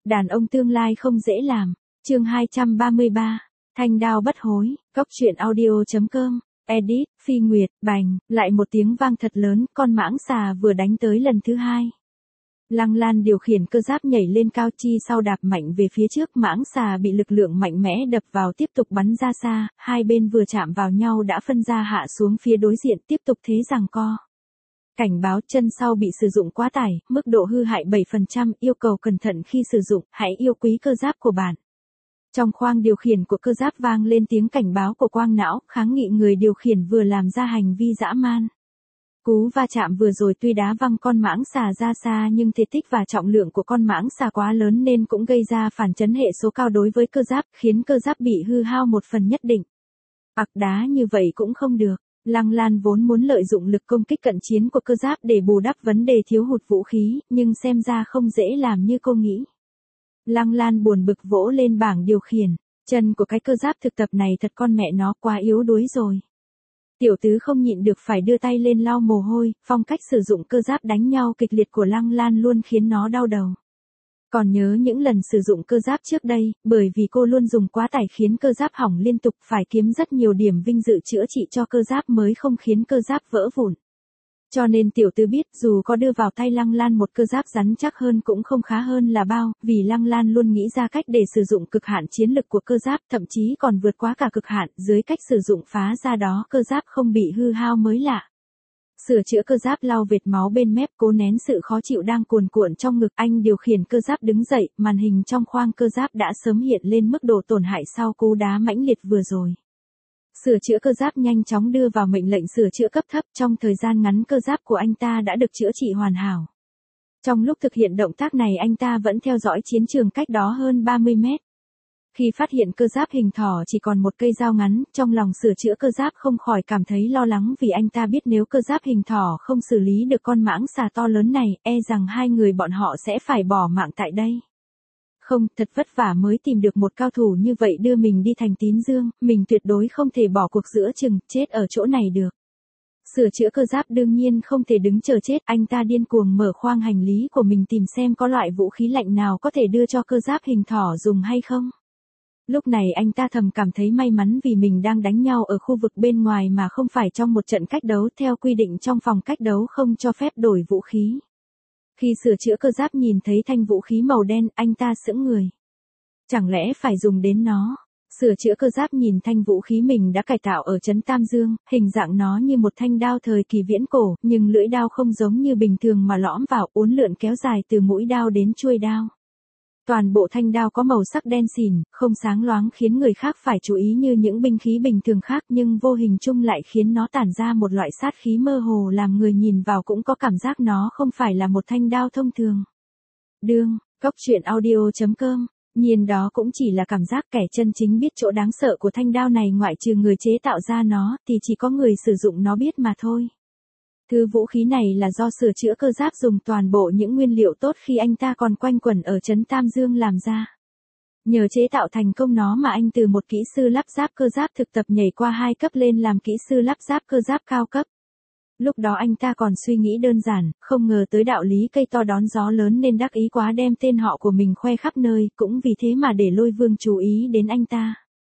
Đàn ông tương lai không dễ làm. Chương 233. Thanh đao bất hối. Cóc truyện audio.com. Edit. Phi Nguyệt. Bành. Lại một tiếng vang thật lớn. Con mãng xà vừa đánh tới lần thứ hai. Lăng Lan điều khiển cơ giáp nhảy lên cao chi sau đạp mạnh về phía trước. Mãng xà bị lực lượng mạnh mẽ đập vào tiếp tục bắn ra xa. Hai bên vừa chạm vào nhau đã phân ra hạ xuống phía đối diện tiếp tục thế giằng co. Cảnh báo chân sau bị sử dụng quá tải, mức độ hư hại 7%, yêu cầu cẩn thận khi sử dụng, hãy yêu quý cơ giáp của bạn. Trong khoang điều khiển của cơ giáp vang lên tiếng cảnh báo của quang não, kháng nghị người điều khiển vừa làm ra hành vi dã man. Cú va chạm vừa rồi tuy đá văng con mãng xà ra xa nhưng thể tích và trọng lượng của con mãng xà quá lớn nên cũng gây ra phản chấn hệ số cao đối với cơ giáp, khiến cơ giáp bị hư hao một phần nhất định. Đá như vậy cũng không được. Lăng Lan vốn muốn lợi dụng lực công kích cận chiến của cơ giáp để bù đắp vấn đề thiếu hụt vũ khí, nhưng xem ra không dễ làm như cô nghĩ. Lăng Lan buồn bực vỗ lên bảng điều khiển, chân của cái cơ giáp thực tập này thật con mẹ nó quá yếu đuối rồi. Tiểu tứ không nhịn được phải đưa tay lên lau mồ hôi, phong cách sử dụng cơ giáp đánh nhau kịch liệt của Lăng Lan luôn khiến nó đau đầu. Còn nhớ những lần sử dụng cơ giáp trước đây, bởi vì cô luôn dùng quá tải khiến cơ giáp hỏng liên tục, phải kiếm rất nhiều điểm vinh dự chữa trị cho cơ giáp mới không khiến cơ giáp vỡ vụn. Cho nên tiểu tứ biết dù có đưa vào tay Lăng Lan một cơ giáp rắn chắc hơn cũng không khá hơn là bao, vì Lăng Lan luôn nghĩ ra cách để sử dụng cực hạn chiến lực của cơ giáp, thậm chí còn vượt quá cả cực hạn, dưới cách sử dụng phá ra đó cơ giáp không bị hư hao mới lạ. Sửa chữa cơ giáp lau vệt máu bên mép, cố nén sự khó chịu đang cuồn cuộn trong ngực. Anh điều khiển cơ giáp đứng dậy, màn hình trong khoang cơ giáp đã sớm hiện lên mức độ tổn hại sau cú đá mãnh liệt vừa rồi. Sửa chữa cơ giáp nhanh chóng đưa vào mệnh lệnh sửa chữa cấp thấp, trong thời gian ngắn cơ giáp của anh ta đã được chữa trị hoàn hảo. Trong lúc thực hiện động tác này anh ta vẫn theo dõi chiến trường cách đó hơn 30 mét. Khi phát hiện cơ giáp hình thỏ chỉ còn một cây dao ngắn, trong lòng sửa chữa cơ giáp không khỏi cảm thấy lo lắng vì anh ta biết nếu cơ giáp hình thỏ không xử lý được con mãng xà to lớn này, e rằng hai người bọn họ sẽ phải bỏ mạng tại đây. Không, thật vất vả mới tìm được một cao thủ như vậy đưa mình đi thành Tín Dương, mình tuyệt đối không thể bỏ cuộc giữa chừng, chết ở chỗ này được. Sửa chữa cơ giáp đương nhiên không thể đứng chờ chết, anh ta điên cuồng mở khoang hành lý của mình tìm xem có loại vũ khí lạnh nào có thể đưa cho cơ giáp hình thỏ dùng hay không. Lúc này anh ta thầm cảm thấy may mắn vì mình đang đánh nhau ở khu vực bên ngoài mà không phải trong một trận cách đấu, theo quy định trong phòng cách đấu không cho phép đổi vũ khí. Khi sửa chữa cơ giáp nhìn thấy thanh vũ khí màu đen, anh ta sững người. Chẳng lẽ phải dùng đến nó? Sửa chữa cơ giáp nhìn thanh vũ khí mình đã cải tạo ở trấn Tam Dương, hình dạng nó như một thanh đao thời kỳ viễn cổ, nhưng lưỡi đao không giống như bình thường mà lõm vào, uốn lượn kéo dài từ mũi đao đến chuôi đao. Toàn bộ thanh đao có màu sắc đen xỉn, không sáng loáng khiến người khác phải chú ý như những binh khí bình thường khác, nhưng vô hình chung lại khiến nó tản ra một loại sát khí mơ hồ làm người nhìn vào cũng có cảm giác nó không phải là một thanh đao thông thường. Đương, Cóc truyện audio.com. Nhiên đó cũng chỉ là cảm giác, kẻ chân chính biết chỗ đáng sợ của thanh đao này ngoại trừ người chế tạo ra nó thì chỉ có người sử dụng nó biết mà thôi. Thứ vũ khí này là do sửa chữa cơ giáp dùng toàn bộ những nguyên liệu tốt khi anh ta còn quanh quẩn ở trấn Tam Dương làm ra. Nhờ chế tạo thành công nó mà anh từ một kỹ sư lắp ráp cơ giáp thực tập nhảy qua 2 cấp lên làm kỹ sư lắp ráp cơ giáp cao cấp. Lúc đó anh ta còn suy nghĩ đơn giản, không ngờ tới đạo lý cây to đón gió lớn nên đắc ý quá đem tên họ của mình khoe khắp nơi, cũng vì thế mà để Lôi Vương chú ý đến anh ta.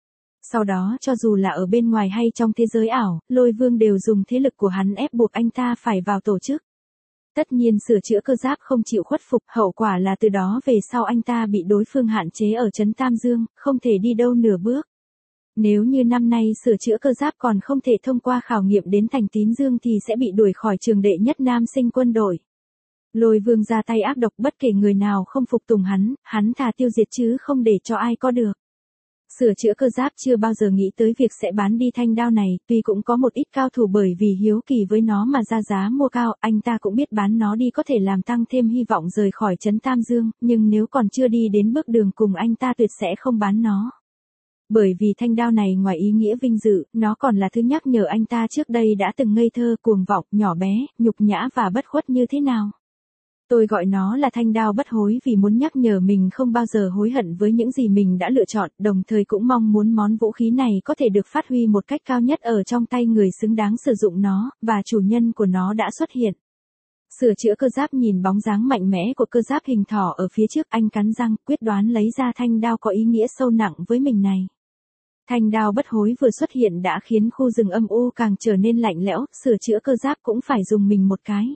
Sau đó cho dù là ở bên ngoài hay trong thế giới ảo, Lôi Vương đều dùng thế lực của hắn ép buộc anh ta phải vào tổ chức. Tất nhiên sửa chữa cơ giáp không chịu khuất phục, hậu quả là từ đó về sau anh ta bị đối phương hạn chế ở trấn Tam Dương, không thể đi đâu nửa bước. Nếu như năm nay sửa chữa cơ giáp còn không thể thông qua khảo nghiệm đến thành Tín Dương thì sẽ bị đuổi khỏi trường đệ nhất nam sinh quân đội. Lôi Vương ra tay ác độc, bất kể người nào không phục tùng hắn thà tiêu diệt chứ không để cho ai có được. Sửa chữa cơ giáp chưa bao giờ nghĩ tới việc sẽ bán đi thanh đao này, tuy cũng có một ít cao thủ bởi vì hiếu kỳ với nó mà ra giá mua cao, anh ta cũng biết bán nó đi có thể làm tăng thêm hy vọng rời khỏi trấn Tam Dương, nhưng nếu còn chưa đi đến bước đường cùng anh ta tuyệt sẽ không bán nó. Bởi vì thanh đao này ngoài ý nghĩa vinh dự, nó còn là thứ nhắc nhở anh ta trước đây đã từng ngây thơ, cuồng vọng, nhỏ bé, nhục nhã và bất khuất như thế nào. Tôi gọi nó là thanh đao bất hối vì muốn nhắc nhở mình không bao giờ hối hận với những gì mình đã lựa chọn, đồng thời cũng mong muốn món vũ khí này có thể được phát huy một cách cao nhất ở trong tay người xứng đáng sử dụng nó, và chủ nhân của nó đã xuất hiện. Sửa chữa cơ giáp nhìn bóng dáng mạnh mẽ của cơ giáp hình thỏ ở phía trước, anh cắn răng, quyết đoán lấy ra thanh đao có ý nghĩa sâu nặng với mình này. Thanh đao bất hối vừa xuất hiện đã khiến khu rừng âm u càng trở nên lạnh lẽo, sửa chữa cơ giáp cũng phải dùng mình một cái.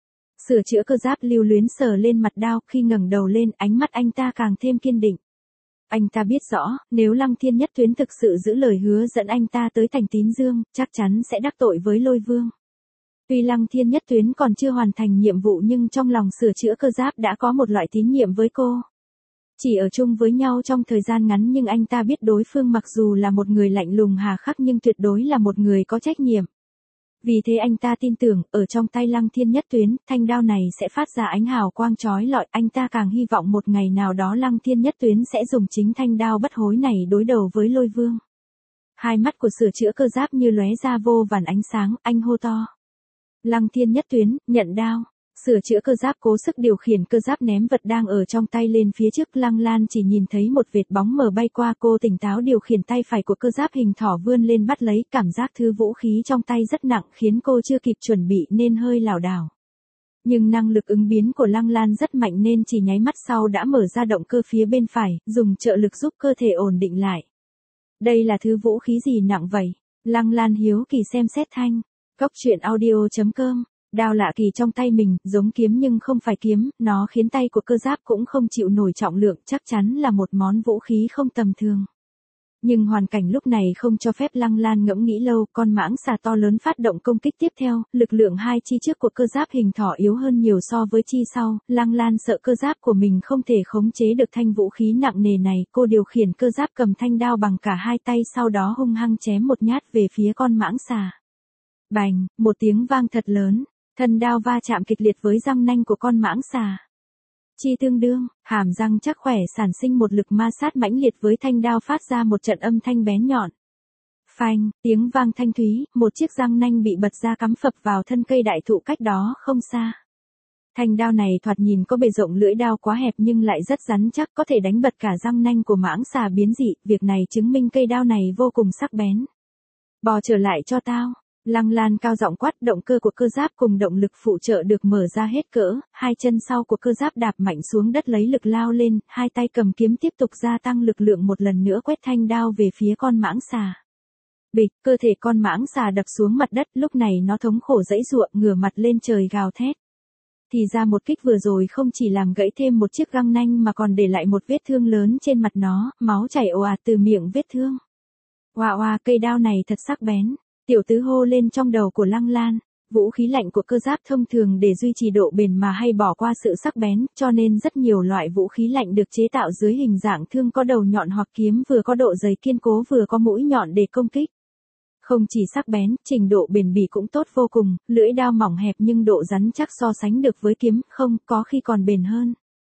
Sửa chữa cơ giáp lưu luyến sờ lên mặt đao, khi ngẩng đầu lên, ánh mắt anh ta càng thêm kiên định. Anh ta biết rõ, nếu Lăng Thiên Nhất Tuyến thực sự giữ lời hứa dẫn anh ta tới thành Tín Dương, chắc chắn sẽ đắc tội với Lôi Vương. Tuy Lăng Thiên Nhất Tuyến còn chưa hoàn thành nhiệm vụ nhưng trong lòng sửa chữa cơ giáp đã có một loại tín nhiệm với cô. Chỉ ở chung với nhau trong thời gian ngắn nhưng anh ta biết đối phương mặc dù là một người lạnh lùng hà khắc nhưng tuyệt đối là một người có trách nhiệm. Vì thế anh ta tin tưởng, ở trong tay Lăng Thiên Nhất Tuyến, thanh đao này sẽ phát ra ánh hào quang chói lọi. Anh ta càng hy vọng một ngày nào đó Lăng Thiên Nhất Tuyến sẽ dùng chính thanh đao bất hối này đối đầu với Lôi Vương. Hai mắt của sửa chữa cơ giáp như lóe ra vô vàn ánh sáng, anh hô to. Lăng Thiên Nhất Tuyến, nhận đao. Sửa chữa cơ giáp cố sức điều khiển cơ giáp ném vật đang ở trong tay lên phía trước. Lăng Lan chỉ nhìn thấy một vệt bóng mờ bay qua, cô tỉnh táo điều khiển tay phải của cơ giáp hình thỏ vươn lên bắt lấy, cảm giác thứ vũ khí trong tay rất nặng khiến cô chưa kịp chuẩn bị nên hơi lảo đảo. Nhưng năng lực ứng biến của Lăng Lan rất mạnh nên chỉ nháy mắt sau đã mở ra động cơ phía bên phải, dùng trợ lực giúp cơ thể ổn định lại. Đây là thứ vũ khí gì nặng vậy? Lăng Lan hiếu kỳ xem xét thanh. Cốc truyện audio.com. Đao lạ kỳ trong tay mình, giống kiếm nhưng không phải kiếm, nó khiến tay của cơ giáp cũng không chịu nổi trọng lượng, chắc chắn là một món vũ khí không tầm thường. Nhưng hoàn cảnh lúc này không cho phép Lăng Lan ngẫm nghĩ lâu, con mãng xà to lớn phát động công kích tiếp theo, lực lượng hai chi trước của cơ giáp hình thỏ yếu hơn nhiều so với chi sau, Lăng Lan sợ cơ giáp của mình không thể khống chế được thanh vũ khí nặng nề này, cô điều khiển cơ giáp cầm thanh đao bằng cả hai tay sau đó hung hăng chém một nhát về phía con mãng xà. Bành, một tiếng vang thật lớn. Thân đao va chạm kịch liệt với răng nanh của con mãng xà. Chi tương đương, hàm răng chắc khỏe sản sinh một lực ma sát mãnh liệt với thanh đao phát ra một trận âm thanh bén nhọn. Phanh, tiếng vang thanh thúy, một chiếc răng nanh bị bật ra cắm phập vào thân cây đại thụ cách đó không xa. Thanh đao này thoạt nhìn có bề rộng, lưỡi đao quá hẹp nhưng lại rất rắn chắc, có thể đánh bật cả răng nanh của mãng xà biến dị, việc này chứng minh cây đao này vô cùng sắc bén. Bò trở lại cho tao. Lăng Lan cao giọng quát, động cơ của cơ giáp cùng động lực phụ trợ được mở ra hết cỡ, hai chân sau của cơ giáp đạp mạnh xuống đất lấy lực lao lên, hai tay cầm kiếm tiếp tục gia tăng lực lượng một lần nữa quét thanh đao về phía con mãng xà. Bịch, cơ thể con mãng xà đập xuống mặt đất, lúc này nó thống khổ giãy giụa, ngửa mặt lên trời gào thét. Thì ra một kích vừa rồi không chỉ làm gãy thêm một chiếc răng nanh mà còn để lại một vết thương lớn trên mặt nó, máu chảy ồ ạt từ miệng vết thương. Oa oa, cây đao này thật sắc bén. Tiểu tứ hô lên trong đầu của Lăng Lan, vũ khí lạnh của cơ giáp thông thường để duy trì độ bền mà hay bỏ qua sự sắc bén, cho nên rất nhiều loại vũ khí lạnh được chế tạo dưới hình dạng thương có đầu nhọn hoặc kiếm vừa có độ dày kiên cố vừa có mũi nhọn để công kích. Không chỉ sắc bén, trình độ bền bỉ cũng tốt vô cùng, lưỡi đao mỏng hẹp nhưng độ rắn chắc so sánh được với kiếm, không, có khi còn bền hơn.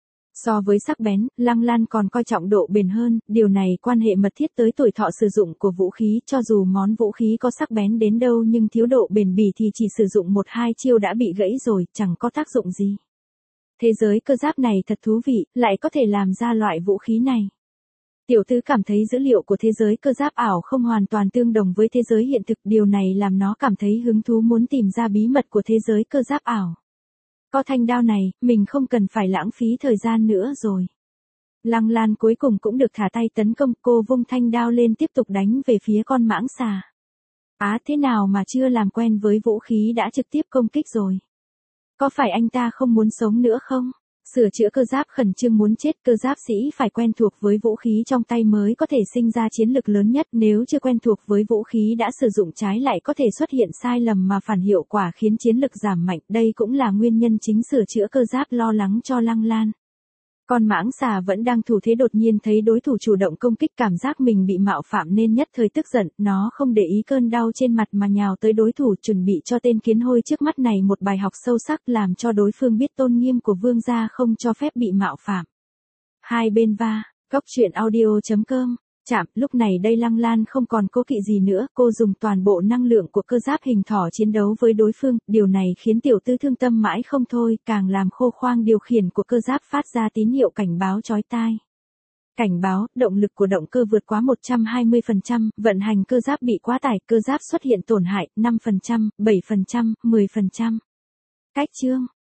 So với sắc bén, Lăng Lan còn coi trọng độ bền hơn, điều này quan hệ mật thiết tới tuổi thọ sử dụng của vũ khí, cho dù món vũ khí có sắc bén đến đâu nhưng thiếu độ bền bỉ thì chỉ sử dụng 1-2 chiêu đã bị gãy rồi, chẳng có tác dụng gì. Thế giới cơ giáp này thật thú vị, lại có thể làm ra loại vũ khí này. Tiểu tứ cảm thấy dữ liệu của thế giới cơ giáp ảo không hoàn toàn tương đồng với thế giới hiện thực, điều này làm nó cảm thấy hứng thú muốn tìm ra bí mật của thế giới cơ giáp ảo. Có thanh đao này, mình không cần phải lãng phí thời gian nữa rồi. Lăng Lan cuối cùng cũng được thả tay tấn công, cô vung thanh đao lên tiếp tục đánh về phía con mãng xà. Á, thế nào mà chưa làm quen với vũ khí đã trực tiếp công kích rồi? Có phải anh ta không muốn sống nữa không? Sửa chữa cơ giáp khẩn trương muốn chết, cơ giáp sĩ phải quen thuộc với vũ khí trong tay mới có thể sinh ra chiến lực lớn nhất, nếu chưa quen thuộc với vũ khí đã sử dụng trái lại có thể xuất hiện sai lầm mà phản hiệu quả khiến chiến lực giảm mạnh, đây cũng là nguyên nhân chính sửa chữa cơ giáp lo lắng cho Lăng Lan. Con mãng xà vẫn đang thủ thế đột nhiên thấy đối thủ chủ động công kích, cảm giác mình bị mạo phạm nên nhất thời tức giận, nó không để ý cơn đau trên mặt mà nhào tới đối thủ, chuẩn bị cho tên kiến hôi trước mắt này một bài học sâu sắc làm cho đối phương biết tôn nghiêm của vương gia không cho phép bị mạo phạm. Hai bên va, cốc truyện audio.com. Chạm, lúc này đây Lăng Lan không còn cố kỵ gì nữa, cô dùng toàn bộ năng lượng của cơ giáp hình thỏ chiến đấu với đối phương, điều này khiến tiểu tư thương tâm mãi không thôi, càng làm khô khoang điều khiển của cơ giáp phát ra tín hiệu cảnh báo chói tai. Cảnh báo, động lực của động cơ vượt quá 120%, vận hành cơ giáp bị quá tải, cơ giáp xuất hiện tổn hại, 5%, 7%, 10%. Cách chương.